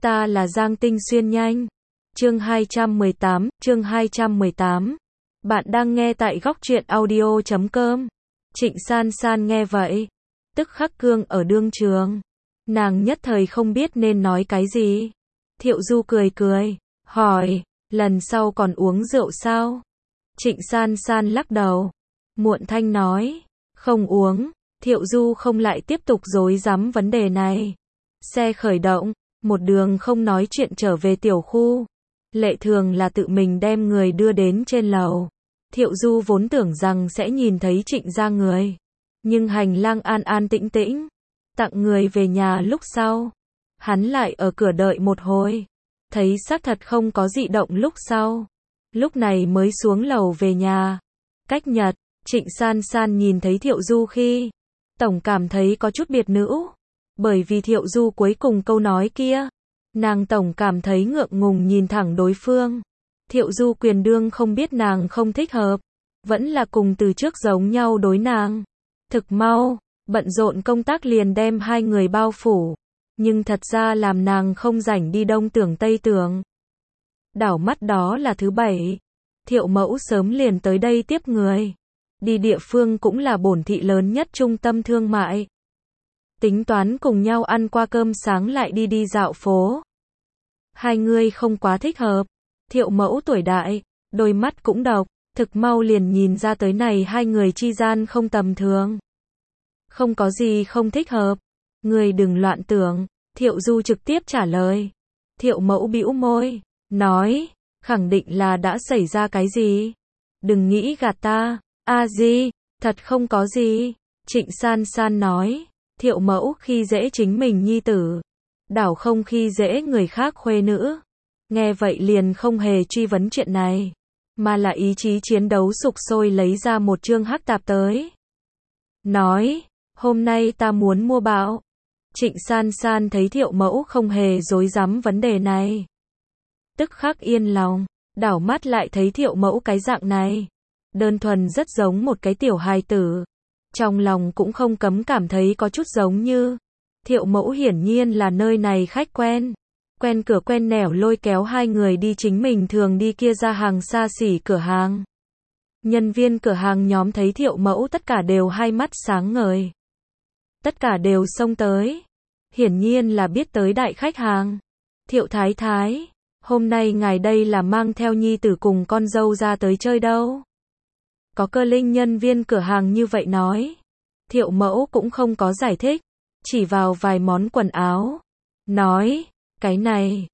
Ta là Giang Tinh Xuyên nhanh. Chương 218. Bạn đang nghe tại góc truyện audio.com. Trịnh San San nghe vậy, tức khắc cương ở đương trường. Nàng nhất thời không biết nên nói cái gì. Thiệu Du cười cười, hỏi, lần sau còn uống rượu sao? Trịnh San San lắc đầu, muộn thanh nói, không uống. Thiệu Du không lại tiếp tục rối rắm vấn đề này. Xe khởi động, một đường không nói chuyện trở về tiểu khu. Lệ thường là tự mình đem người đưa đến trên lầu. Thiệu Du vốn tưởng rằng sẽ nhìn thấy Trịnh gia người, nhưng hành lang an an tĩnh tĩnh. Tặng người về nhà lúc sau, hắn lại ở cửa đợi một hồi, thấy xác thật không có dị động lúc sau, lúc này mới xuống lầu về nhà. Cách nhật, Trịnh San San nhìn thấy Thiệu Du khi, tổng cảm thấy có chút biệt nữ, bởi vì Thiệu Du cuối cùng câu nói kia, nàng tổng cảm thấy ngượng ngùng nhìn thẳng đối phương. Thiệu Du quyền đương không biết nàng không thích hợp, vẫn là cùng từ trước giống nhau đối nàng. Thực mau, bận rộn công tác liền đem hai người bao phủ, nhưng thật ra làm nàng không rảnh đi đông tưởng tây tưởng. Đảo mắt đó là thứ bảy, Thiệu Mẫu sớm liền tới đây tiếp người. Đi địa phương cũng là bổn thị lớn nhất trung tâm thương mại. Tính toán cùng nhau ăn qua cơm sáng lại đi dạo phố. Hai người không quá thích hợp. Thiệu Mẫu tuổi đại, đôi mắt cũng độc, thực mau liền nhìn ra tới này hai người chi gian không tầm thường. Không có gì không thích hợp. Người đừng loạn tưởng. Thiệu Du trực tiếp trả lời. Thiệu Mẫu bĩu môi, nói, khẳng định là đã xảy ra cái gì. Đừng nghĩ gạt ta. Di, thật không có gì. Trịnh San San nói, Thiệu Mẫu khi dễ chính mình nhi tử, đảo không khi dễ người khác khuê nữ. Nghe vậy liền không hề truy vấn chuyện này, mà là ý chí chiến đấu sục sôi lấy ra một chương hắc tạp tới. Nói, hôm nay ta muốn mua bạo. Trịnh San San thấy Thiệu Mẫu không hề rối rắm vấn đề này, tức khắc yên lòng, đảo mắt lại thấy Thiệu Mẫu cái dạng này, đơn thuần rất giống một cái tiểu hài tử. Trong lòng cũng không cấm cảm thấy có chút giống như, Thiệu Mẫu hiển nhiên là nơi này khách quen. Quen cửa quen nẻo lôi kéo hai người đi chính mình thường đi kia ra hàng xa xỉ cửa hàng. Nhân viên cửa hàng nhóm thấy Thiệu Mẫu tất cả đều hai mắt sáng ngời. Tất cả đều xông tới. Hiển nhiên là biết tới đại khách hàng. Thiệu Thái Thái, hôm nay ngài đây là mang theo nhi tử cùng con dâu ra tới chơi đâu? Có cơ linh nhân viên cửa hàng như vậy nói. Thiệu Mẫu cũng không có giải thích, chỉ vào vài món quần áo. Nói, cái này,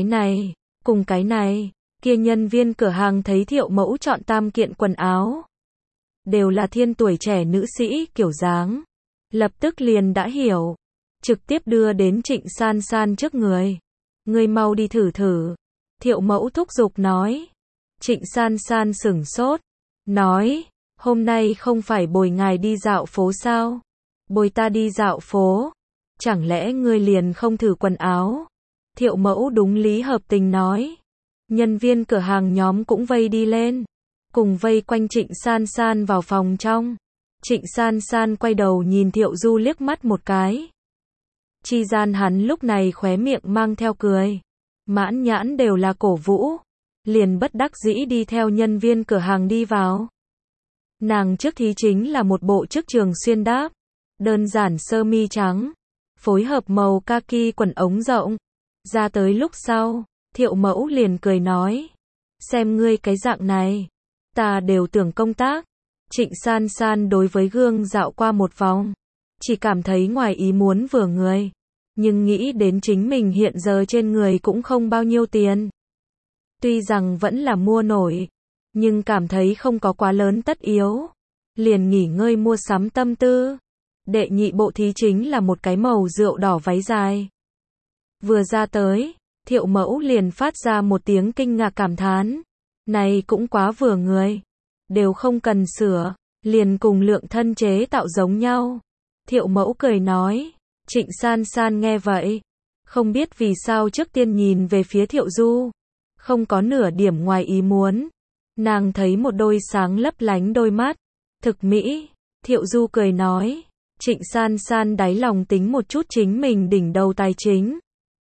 cùng cái này. Kia nhân viên cửa hàng thấy Thiệu Mẫu chọn tam kiện quần áo, đều là thiên tuổi trẻ nữ sĩ kiểu dáng. Lập tức liền đã hiểu, trực tiếp đưa đến Trịnh San San trước người. Người mau đi thử thử. Thiệu Mẫu thúc giục nói. Trịnh San San sửng sốt, nói, hôm nay không phải bồi ngài đi dạo phố sao? Bồi ta đi dạo phố? Chẳng lẽ ngươi liền không thử quần áo? Thiệu Mẫu đúng lý hợp tình nói. Nhân viên cửa hàng nhóm cũng vây đi lên, cùng vây quanh Trịnh San San vào phòng trong. Trịnh San San quay đầu nhìn Thiệu Du liếc mắt một cái. Chi gian hắn lúc này khóe miệng mang theo cười, mãn nhãn đều là cổ vũ, liền bất đắc dĩ đi theo nhân viên cửa hàng đi vào. Nàng trước thí chính là một bộ trước trường xuyên đáp, đơn giản sơ mi trắng, phối hợp màu kaki quần ống rộng. Ra tới lúc sau, Thiệu Mẫu liền cười nói, xem ngươi cái dạng này, ta đều tưởng công tác. Trịnh San San đối với gương dạo qua một vòng, chỉ cảm thấy ngoài ý muốn vừa người, nhưng nghĩ đến chính mình hiện giờ trên người cũng không bao nhiêu tiền. Tuy rằng vẫn là mua nổi, nhưng cảm thấy không có quá lớn tất yếu, liền nghỉ ngơi mua sắm tâm tư. Đệ nhị bộ thí chính là một cái màu rượu đỏ váy dài. Vừa ra tới, Thiệu Mẫu liền phát ra một tiếng kinh ngạc cảm thán. Này cũng quá vừa người. Đều không cần sửa, liền cùng Lượng Thân chế tạo giống nhau. Thiệu Mẫu cười nói. Trịnh San San nghe vậy, không biết vì sao trước tiên nhìn về phía Thiệu Du, không có nửa điểm ngoài ý muốn. Nàng thấy một đôi sáng lấp lánh đôi mắt, thực mỹ. Thiệu Du cười nói. Trịnh San San đáy lòng tính một chút chính mình đỉnh đầu tài chính.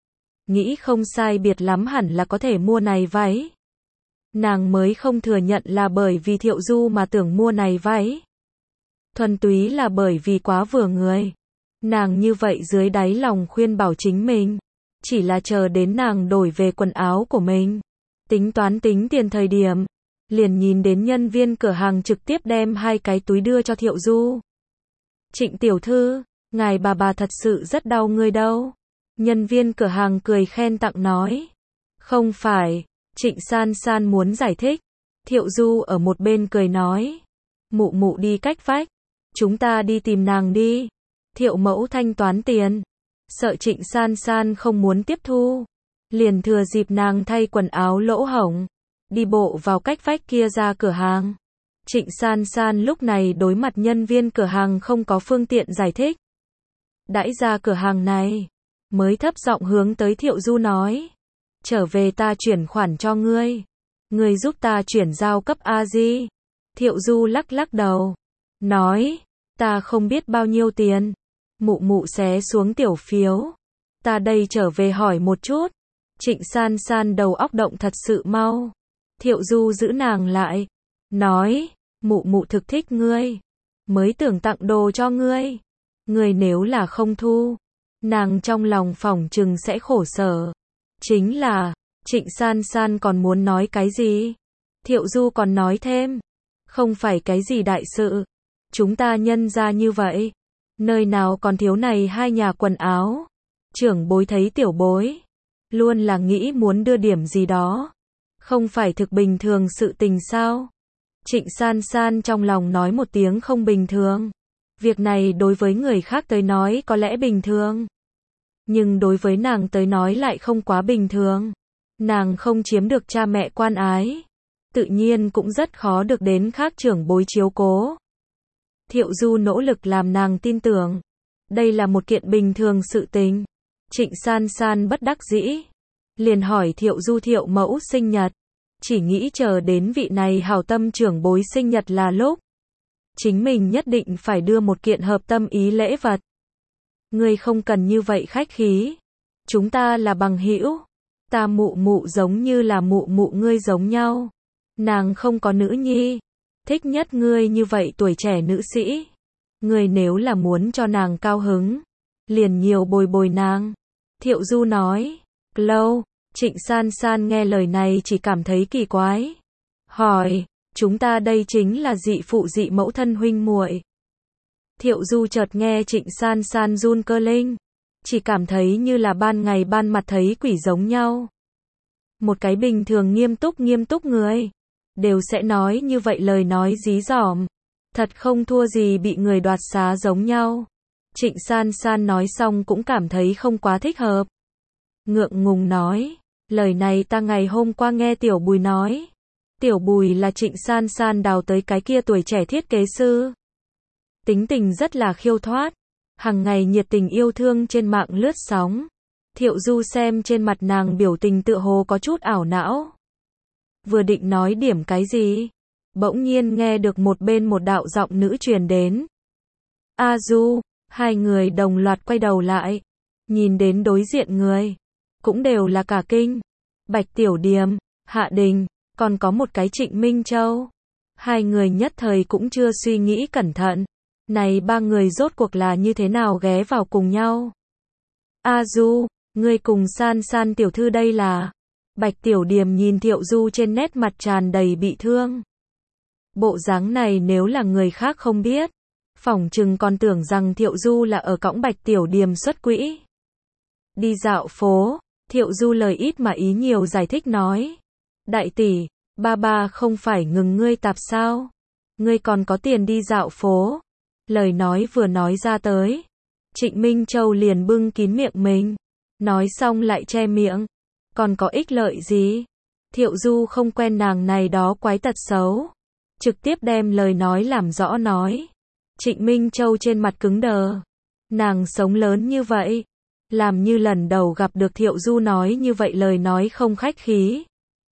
nghĩ không sai biệt lắm hẳn là có thể mua này váy. Nàng mới không thừa nhận là bởi vì Thiệu Du mà tưởng mua này váy. Thuần túy là bởi vì quá vừa người. Nàng như vậy dưới đáy lòng khuyên bảo chính mình. Chỉ là chờ đến nàng đổi về quần áo của mình. Tính toán tính tiền thời điểm. Liền nhìn đến nhân viên cửa hàng trực tiếp đem 2 cái túi đưa cho Thiệu Du. Trịnh tiểu thư, ngài bà thật sự rất đau người đâu. Nhân viên cửa hàng cười khen tặng nói. Không phải, Trịnh San San muốn giải thích. Thiệu Du ở một bên cười nói. Mụ mụ đi cách vách. Chúng ta đi tìm nàng đi. Thiệu mẫu thanh toán tiền. Sợ Trịnh San San không muốn tiếp thu. Liền thừa dịp nàng thay quần áo lỗ hổng. Đi bộ vào cách vách kia ra cửa hàng. Trịnh San San lúc này đối mặt nhân viên cửa hàng không có phương tiện giải thích. Đãi ra cửa hàng này. Mới thấp giọng hướng tới Thiệu Du nói. Trở về ta chuyển khoản cho ngươi. Ngươi giúp ta chuyển giao cấp A-di. Thiệu Du lắc lắc đầu. Nói. Ta không biết bao nhiêu tiền. Mụ mụ xé xuống tiểu phiếu. Ta đây trở về hỏi một chút. Trịnh San San đầu óc động thật sự mau. Thiệu Du giữ nàng lại. Nói. Mụ mụ thực thích ngươi. Mới tưởng tặng đồ cho ngươi. Ngươi nếu là không thu. Nàng trong lòng phỏng chừng sẽ khổ sở. Chính là. Trịnh San San còn muốn nói cái gì? Thiệu Du còn nói thêm. Không phải cái gì đại sự. Chúng ta nhân ra như vậy. Nơi nào còn thiếu này 2 nhà quần áo. Trưởng bối thấy tiểu bối. Luôn là nghĩ muốn đưa điểm gì đó. Không phải thực bình thường sự tình sao? Trịnh San San trong lòng nói một tiếng không bình thường. Việc này đối với người khác tới nói có lẽ bình thường. Nhưng đối với nàng tới nói lại không quá bình thường. Nàng không chiếm được cha mẹ quan ái. Tự nhiên cũng rất khó được đến khác trưởng bối chiếu cố. Thiệu Du nỗ lực làm nàng tin tưởng. Đây là một kiện bình thường sự tình. Trịnh San San bất đắc dĩ. Liền hỏi Thiệu Du Thiệu mẫu sinh nhật. Chỉ nghĩ chờ đến vị này hảo tâm trưởng bối sinh nhật là lúc. Chính mình nhất định phải đưa một kiện hợp tâm ý lễ vật. Ngươi không cần như vậy khách khí. Chúng ta là bằng hữu. Ta mụ mụ giống như là mụ mụ ngươi giống nhau. Nàng không có nữ nhi. Thích nhất ngươi như vậy tuổi trẻ nữ sĩ. Ngươi nếu là muốn cho nàng cao hứng. Liền nhiều bồi bồi nàng. Thiệu Du nói. Lâu. Trịnh San San nghe lời này chỉ cảm thấy kỳ quái. Hỏi. Chúng ta đây chính là dị phụ dị mẫu thân huynh muội. Thiệu Du chợt nghe Trịnh San San run cơ linh. Chỉ cảm thấy như là ban ngày ban mặt thấy quỷ giống nhau. Một cái bình thường nghiêm túc người. Đều sẽ nói như vậy lời nói dí dỏm. Thật không thua gì bị người đoạt xá giống nhau. Trịnh San San nói xong cũng cảm thấy không quá thích hợp. Ngượng ngùng nói. Lời này ta ngày hôm qua nghe Tiểu Bùi nói. Tiểu Bùi là Trịnh San San đào tới cái kia tuổi trẻ thiết kế sư. Tính tình rất là khiêu thoát. Hằng ngày nhiệt tình yêu thương trên mạng lướt sóng. Thiệu Du xem trên mặt nàng biểu tình tựa hồ có chút ảo não. Vừa định nói điểm cái gì. Bỗng nhiên nghe được một bên một đạo giọng nữ truyền đến. A Du, 2 người đồng loạt quay đầu lại. Nhìn đến đối diện người. Cũng đều là cả kinh. Bạch Tiểu Điềm, Hạ Đình, còn có một cái Trịnh Minh Châu. 2 người nhất thời cũng chưa suy nghĩ cẩn thận. Này 3 người rốt cuộc là như thế nào ghé vào cùng nhau. A Du, ngươi cùng San San tiểu thư đây là. Bạch Tiểu Điềm nhìn Thiệu Du trên nét mặt tràn đầy bị thương. Bộ dáng này nếu là người khác không biết. Phỏng chừng còn tưởng rằng Thiệu Du là ở cõng Bạch Tiểu Điềm xuất quỹ. Đi dạo phố, Thiệu Du lời ít mà ý nhiều giải thích nói. Đại tỷ, ba không phải ngừng ngươi tạp sao? Ngươi còn có tiền đi dạo phố. Lời nói vừa nói ra tới. Trịnh Minh Châu liền bưng kín miệng mình. Nói xong lại che miệng. Còn có ích lợi gì? Thiệu Du không quen nàng này đó quái tật xấu. Trực tiếp đem lời nói làm rõ nói. Trịnh Minh Châu trên mặt cứng đờ. Nàng sống lớn như vậy. Làm như lần đầu gặp được Thiệu Du nói như vậy lời nói không khách khí.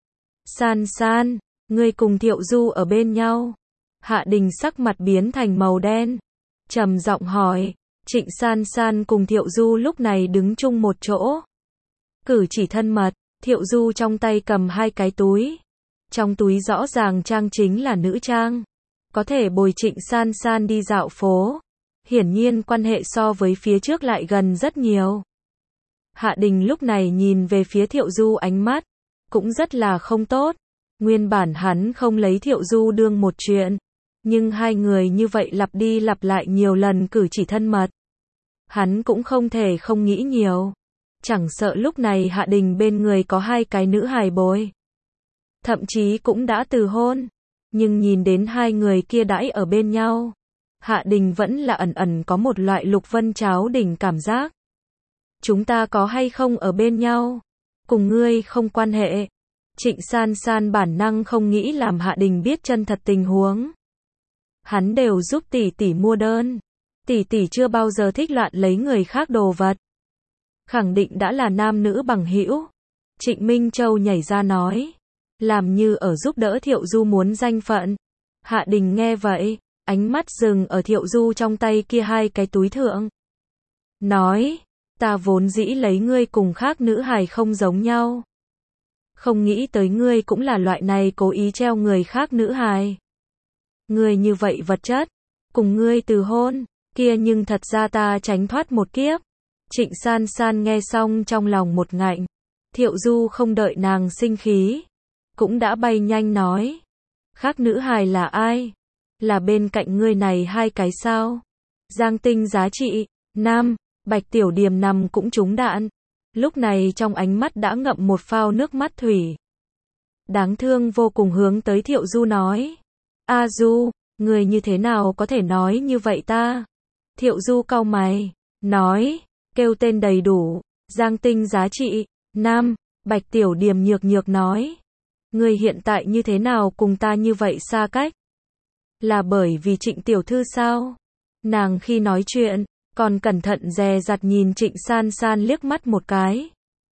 San San, ngươi cùng Thiệu Du ở bên nhau. Hạ Đình sắc mặt biến thành màu đen. Trầm giọng hỏi. Trịnh San San cùng Thiệu Du lúc này đứng chung một chỗ. cử chỉ thân mật, Thiệu Du trong tay cầm hai cái túi. Trong túi rõ ràng trang chính là nữ trang. Có thể bồi Trịnh San San đi dạo phố. Hiển nhiên quan hệ so với phía trước lại gần rất nhiều. Hạ Đình lúc này nhìn về phía Thiệu Du ánh mắt cũng rất là không tốt. Nguyên bản hắn không lấy Thiệu Du đương một chuyện, nhưng hai người như vậy lặp đi lặp lại nhiều lần cử chỉ thân mật. Hắn cũng không thể không nghĩ nhiều. Chẳng sợ lúc này Hạ Đình bên người có hai cái nữ hài bồi. Thậm chí cũng đã từ hôn. Nhưng nhìn đến hai người kia đãi ở bên nhau, Hạ Đình vẫn là ẩn ẩn có một loại Lục Vân Cháo đỉnh cảm giác. Chúng ta có hay không ở bên nhau, cùng ngươi không quan hệ. Trịnh San San bản năng không nghĩ làm Hạ Đình biết chân thật tình huống. Hắn đều giúp tỷ tỷ mua đơn. Tỷ tỷ chưa bao giờ thích loạn lấy người khác đồ vật. Khẳng định đã là nam nữ bằng hữu. Trịnh Minh Châu nhảy ra nói. Làm như ở giúp đỡ Thiệu Du muốn danh phận. Hạ Đình nghe vậy, ánh mắt dừng ở Thiệu Du trong tay kia hai cái túi thượng. Nói, ta vốn dĩ lấy ngươi cùng khác nữ hài không giống nhau. Không nghĩ tới ngươi cũng là loại này cố ý treo người khác nữ hài. Ngươi như vậy vật chất, cùng ngươi từ hôn, kia nhưng thật ra ta tránh thoát một kiếp. Trịnh San San nghe xong trong lòng một ngạnh. Thiệu Du không đợi nàng sinh khí, cũng đã bay nhanh nói. Khác nữ hài là ai? Là bên cạnh ngươi này hai cái sao? Giang Tinh Giá Trị, nam, Bạch Tiểu Điềm nằm cũng trúng đạn. Lúc này trong ánh mắt đã ngậm một phao nước mắt thủy. Đáng thương vô cùng hướng tới Thiệu Du nói. A Du, người như thế nào có thể nói như vậy ta? Thiệu Du cau mày, nói, kêu tên đầy đủ, Giang Tinh Giá Trị, nam, Bạch Tiểu Điềm nhược nhược nói. Người hiện tại như thế nào cùng ta như vậy xa cách? Là bởi vì Trịnh tiểu thư sao? Nàng khi nói chuyện, còn cẩn thận dè dặt nhìn Trịnh San San liếc mắt một cái.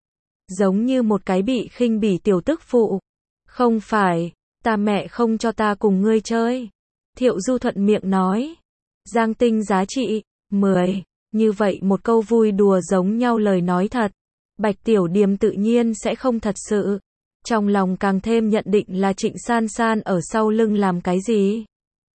Giống như một cái bị khinh bỉ tiểu tức phụ. Không phải, ta mẹ không cho ta cùng ngươi chơi. Thiệu Du thuận miệng nói. Giang Tinh Giá Trị, 10. Như vậy một câu vui đùa giống nhau lời nói thật. Bạch Tiểu Điềm tự nhiên sẽ không thật sự. Trong lòng càng thêm nhận định là Trịnh San San ở sau lưng làm cái gì.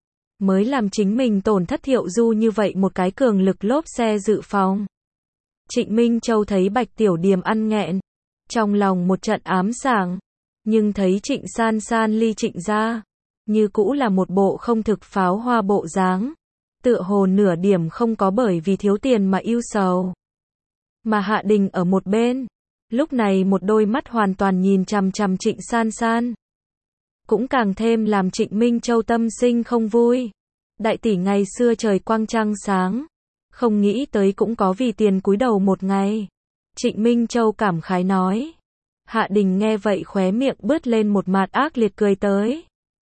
Mới làm chính mình tổn thất Thiệu Du như vậy một cái cường lực lốp xe dự phòng. Trịnh Minh Châu thấy Bạch Tiểu Điềm ăn nghẹn, trong lòng một trận ám sảng, nhưng thấy Trịnh San San ly Trịnh ra, như cũ là một bộ không thực pháo hoa bộ dáng, tựa hồ nửa điểm không có bởi vì thiếu tiền mà ưu sầu. Mà Hạ Đình ở một bên, lúc này một đôi mắt hoàn toàn nhìn chằm chằm Trịnh San San. Cũng càng thêm làm Trịnh Minh Châu tâm sinh không vui. Đại tỷ ngày xưa trời quang trăng sáng, không nghĩ tới cũng có vì tiền cúi đầu một ngày. Trịnh Minh Châu cảm khái nói. Hạ Đình nghe vậy khóe miệng bứt lên một mạt ác liệt cười tới.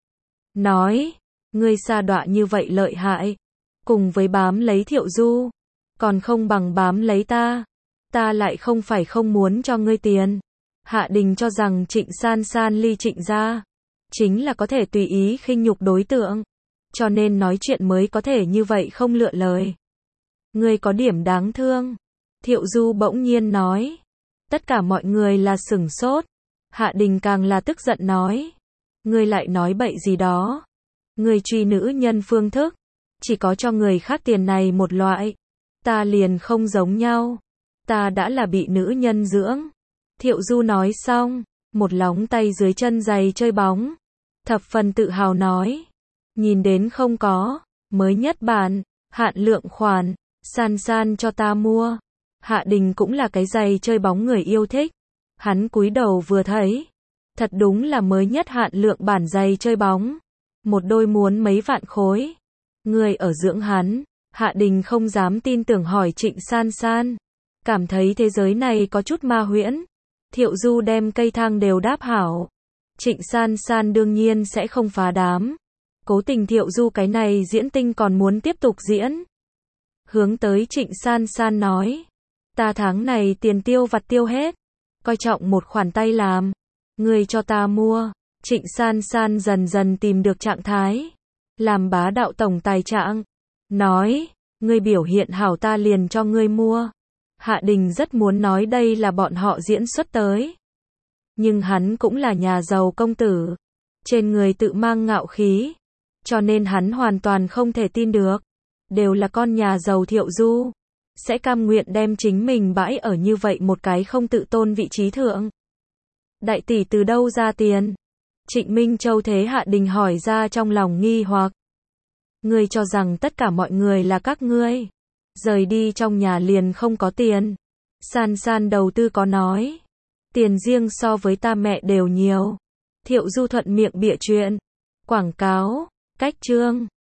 Nói, ngươi sa đọa như vậy lợi hại, cùng với bám lấy Thiệu Du, còn không bằng bám lấy ta. Ta lại không phải không muốn cho ngươi tiền. Hạ Đình cho rằng Trịnh San San ly Trịnh ra, chính là có thể tùy ý khinh nhục đối tượng, cho nên nói chuyện mới có thể như vậy không lựa lời. Ngươi có điểm đáng thương. Thiệu Du bỗng nhiên nói. Tất cả mọi người là sửng sốt. Hạ Đình càng là tức giận nói. Ngươi lại nói bậy gì đó. Ngươi truy nữ nhân phương thức, chỉ có cho người khác tiền này một loại. Ta liền không giống nhau. Ta đã là bị nữ nhân dưỡng. Thiệu Du nói xong, một lóng tay dưới chân giày chơi bóng. Thập phần tự hào nói. Nhìn đến không có, mới nhất bản, hạn lượng khoản, San San cho ta mua. Hạ Đình cũng là cái giày chơi bóng người yêu thích. Hắn cúi đầu vừa thấy. Thật đúng là mới nhất hạn lượng bản giày chơi bóng. Một đôi muốn mấy vạn khối. Người ở dưỡng hắn. Hạ Đình không dám tin tưởng hỏi Trịnh San San. Cảm thấy thế giới này có chút ma huyễn. Thiệu Du đem cây thang đều đáp hảo. Trịnh San San đương nhiên sẽ không phá đám. Cố tình Thiệu Du cái này diễn tinh còn muốn tiếp tục diễn. Hướng tới Trịnh San San nói. Ta tháng này tiền tiêu vặt tiêu hết. Coi trọng một khoản tay làm. Người cho ta mua. Trịnh San San dần dần tìm được trạng thái. Làm bá đạo tổng tài trạng. Nói. Ngươi biểu hiện hảo ta liền cho ngươi mua. Hạ Đình rất muốn nói đây là bọn họ diễn xuất tới. Nhưng hắn cũng là nhà giàu công tử. Trên người tự mang ngạo khí. Cho nên hắn hoàn toàn không thể tin được. Đều là con nhà giàu Thiệu Du. Sẽ cam nguyện đem chính mình bãi ở như vậy một cái không tự tôn vị trí thượng. Đại tỷ từ đâu ra tiền? Trịnh Minh Châu thế Hạ Đình hỏi ra trong lòng nghi hoặc. Ngươi cho rằng tất cả mọi người là các ngươi. Rời đi trong nhà liền không có tiền. San San đầu tư có nói. Tiền riêng so với ta mẹ đều nhiều. Thiệu Du thuận miệng bịa chuyện. Quảng cáo, cách chương.